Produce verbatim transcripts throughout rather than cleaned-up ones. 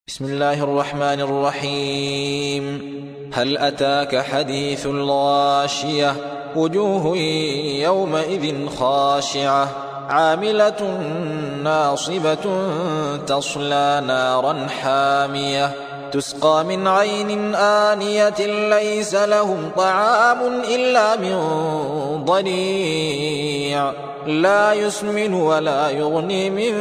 بسم الله الرحمن الرحيم. هل أتاك حديث الغاشية وجوه يومئذ خاشعة عاملة ناصبة تصلى نارا حامية تسقى من عين آنية ليس لهم طعام إلا من ضريع لا يسمن ولا يغني من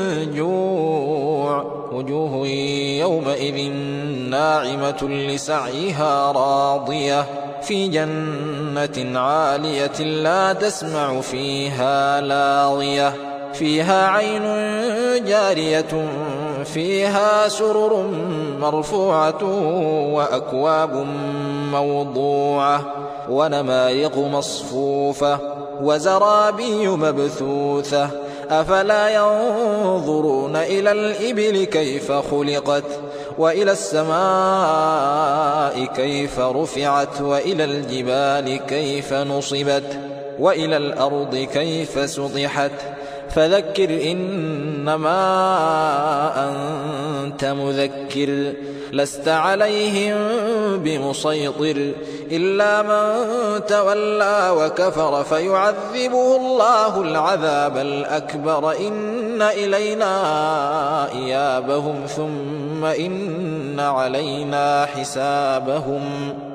جوع وجوه يومئذ ناعمة لسعيها راضية في جنة عالية لا تسمع فيها لاغية فيها عين جارية فيها سرر مرفوعة وأكواب موضوعة ونمارق مصفوفة وزرابي مبثوثة أفلا ينظرون إلى الإبل كيف خلقت وإلى السماء كيف رفعت وإلى الجبال كيف نصبت وإلى الأرض كيف سطحت فذكر إنما أنت مذكر لست عليهم بمسيطر إلا من تولى وكفر فيعذبه الله العذاب الأكبر إن إلينا إيابهم ثم إن علينا حسابهم.